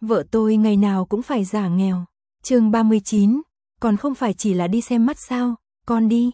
vợ tôi ngày nào cũng phải giả nghèo. Chương 39, còn không phải chỉ là đi xem mắt sao, con đi.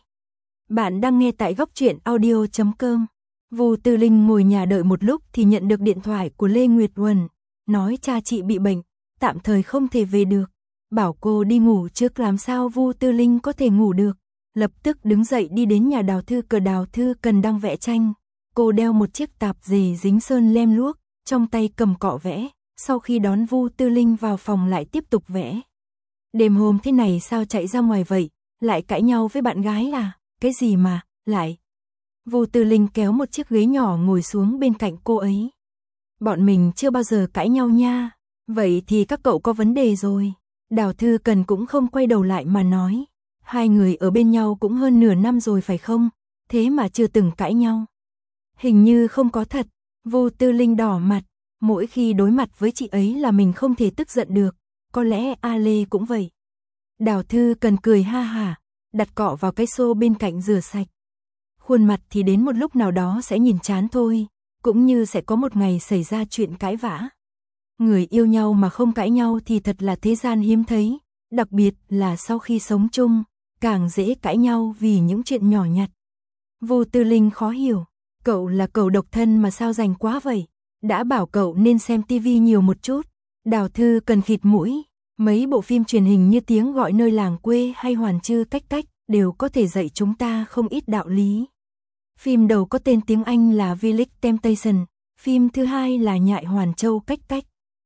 Bạn đang nghe tại góc truyện audio.com. Vu Tư Linh ngồi nhà đợi một lúc thì nhận được điện thoại của Lê Nguyệt Uẩn, nói cha chị bị bệnh, tạm thời không thể về được. Bảo cô đi ngủ trước, làm sao Vu Tư Linh có thể ngủ được. Lập tức đứng dậy đi đến nhà Đào Thư Cần đang vẽ tranh. Cô đeo một chiếc tạp dề dính sơn lem luốc, trong tay cầm cọ vẽ. Sau khi đón Vu Tư Linh vào phòng lại tiếp tục vẽ. Đêm hôm thế này sao chạy ra ngoài vậy, lại cãi nhau với bạn gái à, cái gì mà, lại. Vu Tư Linh kéo một chiếc ghế nhỏ ngồi xuống bên cạnh cô ấy. Bọn mình chưa bao giờ cãi nhau nha, vậy thì các cậu có vấn đề rồi. Đào Thư Cần cũng không quay đầu lại mà nói. Hai người ở bên nhau cũng hơn nửa năm rồi phải không, thế mà chưa từng cãi nhau. Hình như không có thật. Vu Tư Linh đỏ mặt. Mỗi khi đối mặt với chị ấy là mình không thể tức giận được. Có lẽ A Lê cũng vậy. Đào Thư Cần cười ha hả, đặt cọ vào cái xô bên cạnh rửa sạch. Khuôn mặt thì đến một lúc nào đó sẽ nhìn chán thôi, cũng như sẽ có một ngày xảy ra chuyện cãi vã. Người yêu nhau mà không cãi nhau thì thật là thế gian hiếm thấy, đặc biệt là sau khi sống chung, càng dễ cãi nhau vì những chuyện nhỏ nhặt. Vu Tư Linh khó hiểu, cậu là cậu độc thân mà sao rảnh quá vậy, đã bảo cậu nên xem tivi nhiều một chút. Đào Thư Cần khịt mũi, mấy bộ phim truyền hình như Tiếng Gọi Nơi Làng Quê hay Hoàn Chư Cách Cách đều có thể dạy chúng ta không ít đạo lý. Phim đầu có tên tiếng Anh là Village Temptation, phim thứ hai là Nhại Hoàn Châu Cách Cách.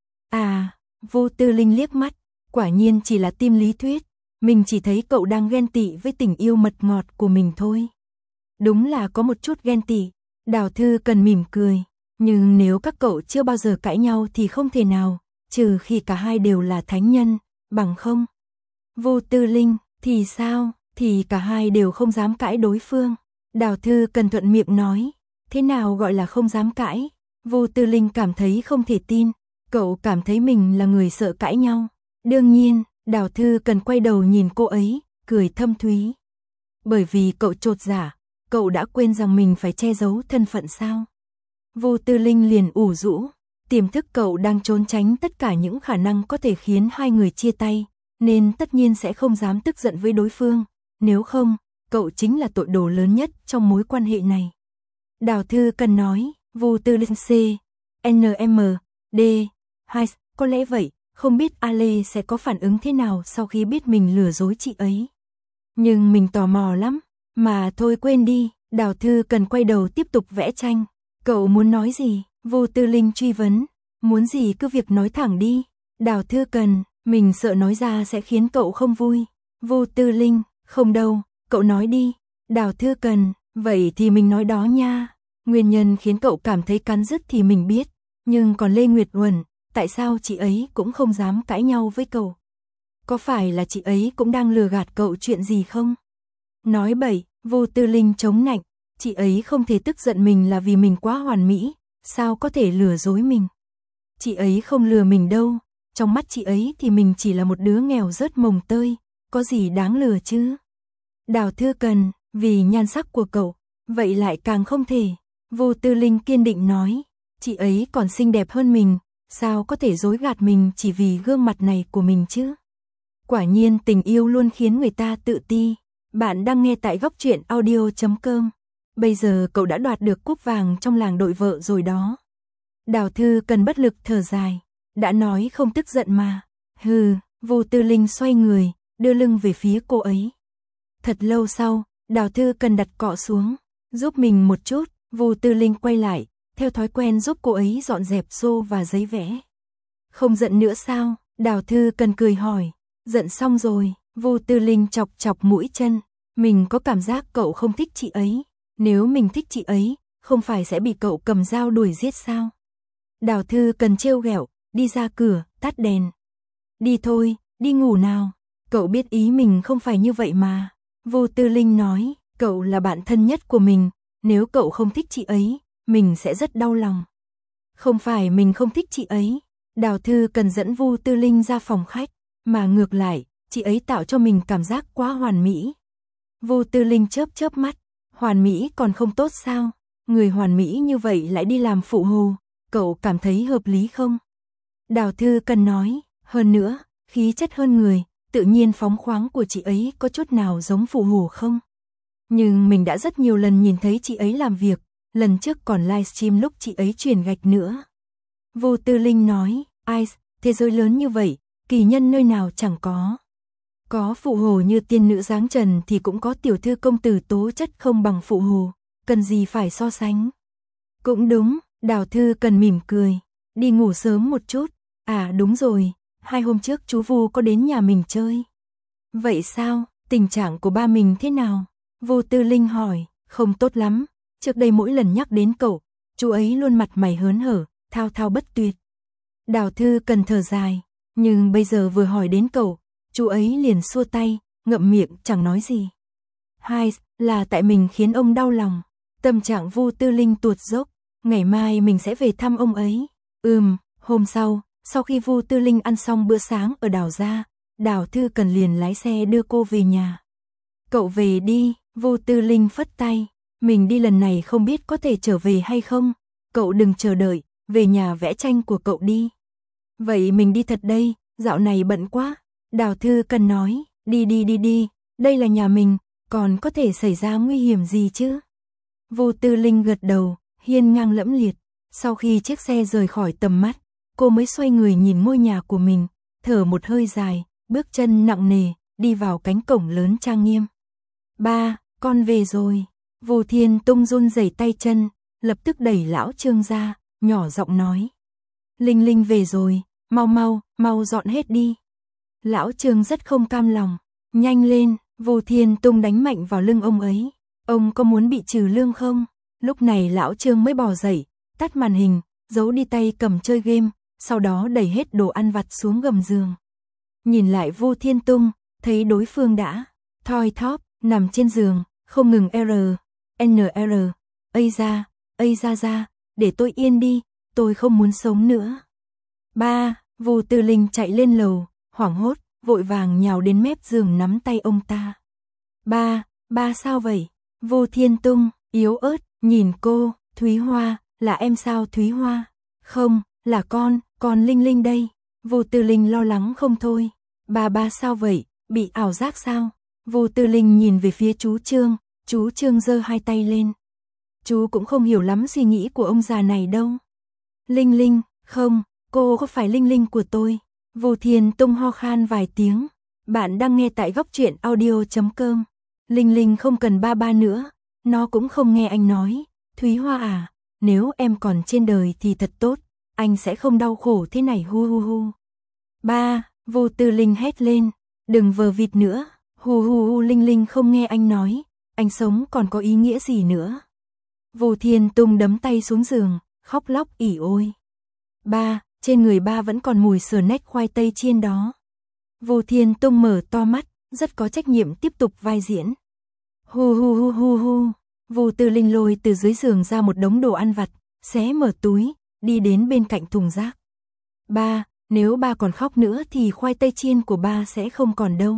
À, Vu Tư Linh liếc mắt, quả nhiên chỉ là tim lý thuyết, mình chỉ thấy cậu đang ghen tị với tình yêu mật ngọt của mình thôi. Đúng là có một chút ghen tị. Đào Thư Cần mỉm cười, nhưng nếu các cậu chưa bao giờ cãi nhau thì không thể nào, trừ khi cả hai đều là thánh nhân, bằng không. Vu Tư Linh, thì sao, thì cả hai đều không dám cãi đối phương. Đào Thư Cần thuận miệng nói, thế nào gọi là không dám cãi? Vu Tư Linh cảm thấy không thể tin, cậu cảm thấy mình là người sợ cãi nhau. Đương nhiên, Đào Thư Cần quay đầu nhìn cô ấy, cười thâm thúy. Bởi vì cậu chột dạ, cậu đã quên rằng mình phải che giấu thân phận sao? Vu Tư Linh liền ủ rũ, tiềm thức cậu đang trốn tránh tất cả những khả năng có thể khiến hai người chia tay, nên tất nhiên sẽ không dám tức giận với đối phương, nếu không, cậu chính là tội đồ lớn nhất trong mối quan hệ này. Đào Thư Cần nói, Vu Tư Linh C, NM, D, 2, có lẽ vậy, không biết A Lê sẽ có phản ứng thế nào sau khi biết mình lừa dối chị ấy. Nhưng mình tò mò lắm, mà thôi quên đi. Đào Thư Cần quay đầu tiếp tục vẽ tranh. Cậu muốn nói gì? Vu Tư Linh truy vấn. Muốn gì cứ việc nói thẳng đi. Đào Thư Cần, mình sợ nói ra sẽ khiến cậu không vui. Vu Tư Linh, không đâu, cậu nói đi. Đào Thư Cần, vậy thì mình nói đó nha. Nguyên nhân khiến cậu cảm thấy cắn rứt thì mình biết. Nhưng còn Lê Nguyệt Uẩn, tại sao chị ấy cũng không dám cãi nhau với cậu? Có phải là chị ấy cũng đang lừa gạt cậu chuyện gì không? Nói bậy. Vu Tư Linh chống nạnh, chị ấy không thể tức giận mình là vì mình quá hoàn mỹ, sao có thể lừa dối mình. Chị ấy không lừa mình đâu, trong mắt chị ấy thì mình chỉ là một đứa nghèo rớt mồng tơi, có gì đáng lừa chứ. Đào Thư Cần, vì nhan sắc của cậu, vậy lại càng không thể. Vu Tư Linh kiên định nói, chị ấy còn xinh đẹp hơn mình, sao có thể dối gạt mình chỉ vì gương mặt này của mình chứ. Quả nhiên tình yêu luôn khiến người ta tự ti. Bạn đang nghe tại góc truyện audio.com. Bây giờ cậu đã đoạt được cúp vàng trong làng đội vợ rồi đó. Đào Thư Cần bất lực thở dài. Đã nói không tức giận mà. Hừ, Vu Tư Linh xoay người, đưa lưng về phía cô ấy. Thật lâu sau, Đào Thư Cần đặt cọ xuống. Giúp mình một chút, Vu Tư Linh quay lại, theo thói quen giúp cô ấy dọn dẹp xô và giấy vẽ. Không giận nữa sao? Đào Thư Cần cười hỏi. Giận xong rồi. Vu Tư Linh chọc chọc mũi chân, mình có cảm giác cậu không thích chị ấy, nếu mình thích chị ấy, không phải sẽ bị cậu cầm dao đuổi giết sao? Đào Thư Cần trêu ghẹo, đi ra cửa, tắt đèn. Đi thôi, đi ngủ nào, cậu biết ý mình không phải như vậy mà. Vu Tư Linh nói, cậu là bạn thân nhất của mình, nếu cậu không thích chị ấy, mình sẽ rất đau lòng. Không phải mình không thích chị ấy, Đào Thư Cần dẫn Vu Tư Linh ra phòng khách, mà ngược lại, chị ấy tạo cho mình cảm giác quá hoàn mỹ. Vu Tư Linh chớp chớp mắt, hoàn mỹ còn không tốt sao? Người hoàn mỹ như vậy lại đi làm phụ hồ, cậu cảm thấy hợp lý không? Đào Thư Cần nói, hơn nữa, khí chất hơn người, tự nhiên phóng khoáng của chị ấy có chút nào giống Phụ Hổ không? Nhưng mình đã rất nhiều lần nhìn thấy chị ấy làm việc, lần trước còn livestream lúc chị ấy truyền gạch nữa. Vu Tư Linh nói, ai, thế giới lớn như vậy, kỳ nhân nơi nào chẳng có. Có Phụ Hồ như tiên nữ dáng trần thì cũng có tiểu thư công tử tố chất không bằng Phụ Hồ, cần gì phải so sánh. Cũng đúng, Đào Thư Cần mỉm cười, đi ngủ sớm một chút, à đúng rồi, 2 hôm trước chú Vu có đến nhà mình chơi. Vậy sao, tình trạng của ba mình thế nào? Vu Tư Linh hỏi, không tốt lắm, trước đây mỗi lần nhắc đến cậu, chú ấy luôn mặt mày hớn hở, thao thao bất tuyệt. Đào Thư Cần thở dài, nhưng bây giờ vừa hỏi đến cậu, chú ấy liền xua tay, ngậm miệng chẳng nói gì. Hai, là tại mình khiến ông đau lòng. Tâm trạng Vu Tư Linh tuột dốc, ngày mai mình sẽ về thăm ông ấy. Hôm sau khi Vu Tư Linh ăn xong bữa sáng ở Đào gia, Đào Thư Cần liền lái xe đưa cô về nhà. Cậu về đi, Vu Tư Linh phất tay, mình đi lần này không biết có thể trở về hay không, cậu đừng chờ đợi, về nhà vẽ tranh của cậu đi. Vậy mình đi thật đây, dạo này bận quá. Đào Thư Cần nói, đi, đây là nhà mình, còn có thể xảy ra nguy hiểm gì chứ? Vu Tư Linh gật đầu, hiên ngang lẫm liệt, sau khi chiếc xe rời khỏi tầm mắt, cô mới xoay người nhìn ngôi nhà của mình, thở một hơi dài, bước chân nặng nề, đi vào cánh cổng lớn trang nghiêm. Ba, con về rồi. Vu Thiên Tung run rẩy tay chân, lập tức đẩy lão Trương ra, nhỏ giọng nói. Linh Linh về rồi, mau dọn hết đi. Lão Trương rất không cam lòng, nhanh lên, Vu Thiên Tung đánh mạnh vào lưng ông ấy. Ông có muốn bị trừ lương không? Lúc này lão Trương mới bò dậy, tắt màn hình, giấu đi tay cầm chơi game, sau đó đẩy hết đồ ăn vặt xuống gầm giường. Nhìn lại Vu Thiên Tung, thấy đối phương đã thoi thóp, nằm trên giường, không ngừng NR, ây ra, để tôi yên đi, tôi không muốn sống nữa. Ba, Vu Tư Linh chạy lên lầu, hoảng hốt, vội vàng nhào đến mép giường nắm tay ông ta. Ba sao vậy? Vu Thiên Tung, yếu ớt, nhìn cô, Thúy Hoa, là em sao Thúy Hoa? Không, là con Linh Linh đây. Vu Tư Linh lo lắng không thôi. Ba sao vậy, bị ảo giác sao? Vu Tư Linh nhìn về phía chú Trương giơ hai tay lên. Chú cũng không hiểu lắm suy nghĩ của ông già này đâu. Linh Linh, không, cô có phải Linh Linh của tôi? Vu Thiên Tung ho khan vài tiếng. Bạn đang nghe tại góc truyện audio.com. Linh Linh không cần ba nữa, nó cũng không nghe anh nói. Thúy Hoa à, nếu em còn trên đời thì thật tốt, anh sẽ không đau khổ thế này hu. Ba, Vu Tư Linh hét lên, đừng vờ vịt nữa, hu Linh Linh không nghe anh nói, anh sống còn có ý nghĩa gì nữa. Vu Thiên Tung đấm tay xuống giường, khóc lóc ỉ ôi. Ba, trên người ba vẫn còn mùi snack khoai tây chiên đó. Vu Thiên Tung mở to mắt, rất có trách nhiệm tiếp tục vai diễn. Hu. Vu Tư Linh lôi từ dưới giường ra một đống đồ ăn vặt, xé mở túi, đi đến bên cạnh thùng rác. Ba, nếu ba còn khóc nữa thì khoai tây chiên của ba sẽ không còn đâu.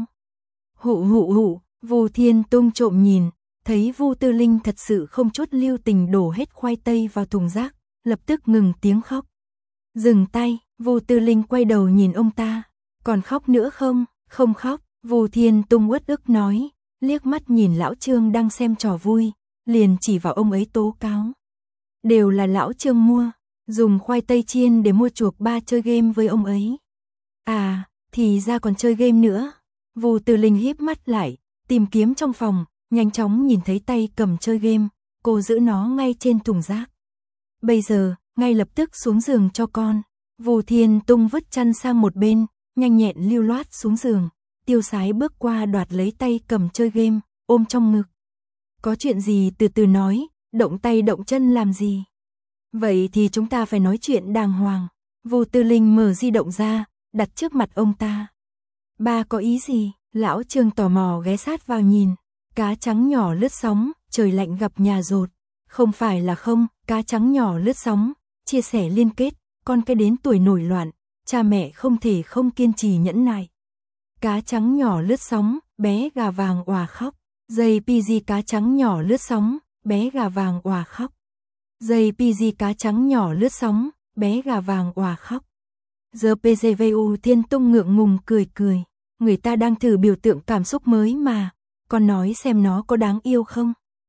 Hụ. Vu Thiên Tung trộm nhìn, thấy Vu Tư Linh thật sự không chút lưu tình đổ hết khoai tây vào thùng rác, lập tức ngừng tiếng khóc. Dừng tay, Vu Tư Linh quay đầu nhìn ông ta, còn khóc nữa không? Không khóc, Vu Thiên Tung uất ức nói, liếc mắt nhìn lão Trương đang xem trò vui, liền chỉ vào ông ấy tố cáo. Đều là lão Trương mua, dùng khoai tây chiên để mua chuộc ba chơi game với ông ấy. À, thì ra còn chơi game nữa. Vu Tư Linh híp mắt lại, tìm kiếm trong phòng, nhanh chóng nhìn thấy tay cầm chơi game, cô giữ nó ngay trên thùng rác. Bây giờ, ngay lập tức xuống giường cho con. Vu Thiên Tung vứt chăn sang một bên, nhanh nhẹn lưu loát xuống giường, tiêu sái bước qua đoạt lấy tay cầm chơi game, ôm trong ngực. Có chuyện gì từ từ nói, động tay động chân làm gì? Vậy thì chúng ta phải nói chuyện đàng hoàng. Vu Tư Linh mở di động ra, đặt trước mặt ông ta. Ba có ý gì? Lão Trương tò mò ghé sát vào nhìn. Cá trắng nhỏ lướt sóng, trời lạnh gặp nhà rột. Không phải là không, cá trắng nhỏ lướt sóng, chia sẻ liên kết, con cái đến tuổi nổi loạn, cha mẹ không thể không kiên trì nhẫn nại. Cá trắng nhỏ lướt sóng, bé gà vàng òa khóc. JPG cá trắng nhỏ lướt sóng, bé gà vàng òa khóc. JPG cá trắng nhỏ lướt sóng, bé gà vàng òa khóc. Giờ PGVU Thiên Tung ngượng ngùng cười cười. Người ta đang thử biểu tượng cảm xúc mới mà. Con nói xem nó có đáng yêu không?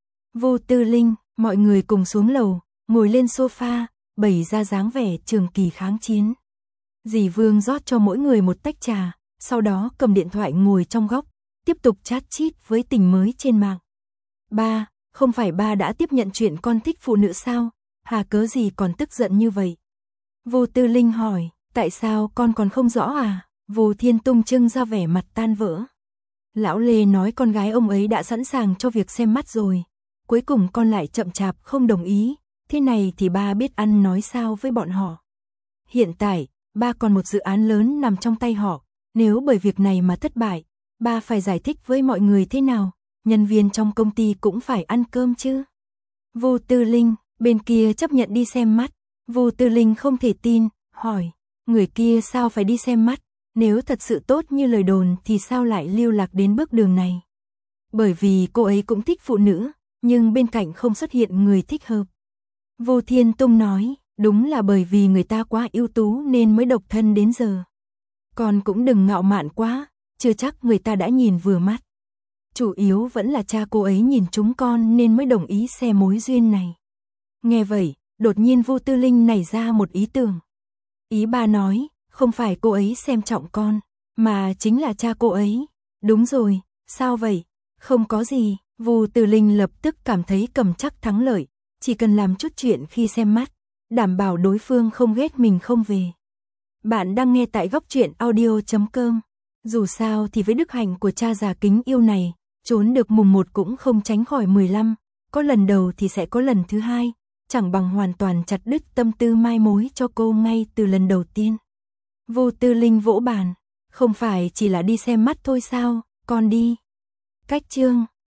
Vu Tư Linh, mọi người cùng xuống lầu, ngồi lên sofa, bày ra dáng vẻ trường kỳ kháng chiến. Dì Vương rót cho mỗi người một tách trà, sau đó cầm điện thoại ngồi trong góc, tiếp tục chat chít với tình mới trên mạng. Ba, không phải ba đã tiếp nhận chuyện con thích phụ nữ sao? Hà cớ gì còn tức giận như vậy? Vu Tư Linh hỏi, tại sao con còn không rõ à? Vu Thiên Tung trưng ra vẻ mặt tan vỡ. Lão Lê nói con gái ông ấy đã sẵn sàng cho việc xem mắt rồi. Cuối cùng con lại chậm chạp không đồng ý. Thế này thì ba biết ăn nói sao với bọn họ. Hiện tại, ba còn một dự án lớn nằm trong tay họ. Nếu bởi việc này mà thất bại, ba phải giải thích với mọi người thế nào? Nhân viên trong công ty cũng phải ăn cơm chứ. Vu Tư Linh, bên kia chấp nhận đi xem mắt. Vu Tư Linh không thể tin, hỏi, người kia sao phải đi xem mắt? Nếu thật sự tốt như lời đồn thì sao lại lưu lạc đến bước đường này? Bởi vì cô ấy cũng thích phụ nữ, nhưng bên cạnh không xuất hiện người thích hợp. Vu Thiên Tung nói, đúng là bởi vì người ta quá ưu tú nên mới độc thân đến giờ. Con cũng đừng ngạo mạn quá, chưa chắc người ta đã nhìn vừa mắt. Chủ yếu vẫn là cha cô ấy nhìn chúng con nên mới đồng ý xe mối duyên này. Nghe vậy, đột nhiên Vu Tư Linh nảy ra một ý tưởng. Ý bà nói, không phải cô ấy xem trọng con, mà chính là cha cô ấy. Đúng rồi, sao vậy? Không có gì, Vu Tư Linh lập tức cảm thấy cầm chắc thắng lợi, chỉ cần làm chút chuyện khi xem mắt, đảm bảo đối phương không ghét mình không về. Bạn đang nghe tại góc truyện audio.com. Dù sao thì với đức hạnh của cha già kính yêu này, trốn được mùng 1 cũng không tránh khỏi 15, có lần đầu thì sẽ có lần thứ hai, chẳng bằng hoàn toàn chặt đứt tâm tư mai mối cho cô ngay từ lần đầu tiên. Vu Tư Linh vỗ bàn, không phải chỉ là đi xem mắt thôi sao, con đi. Cách chương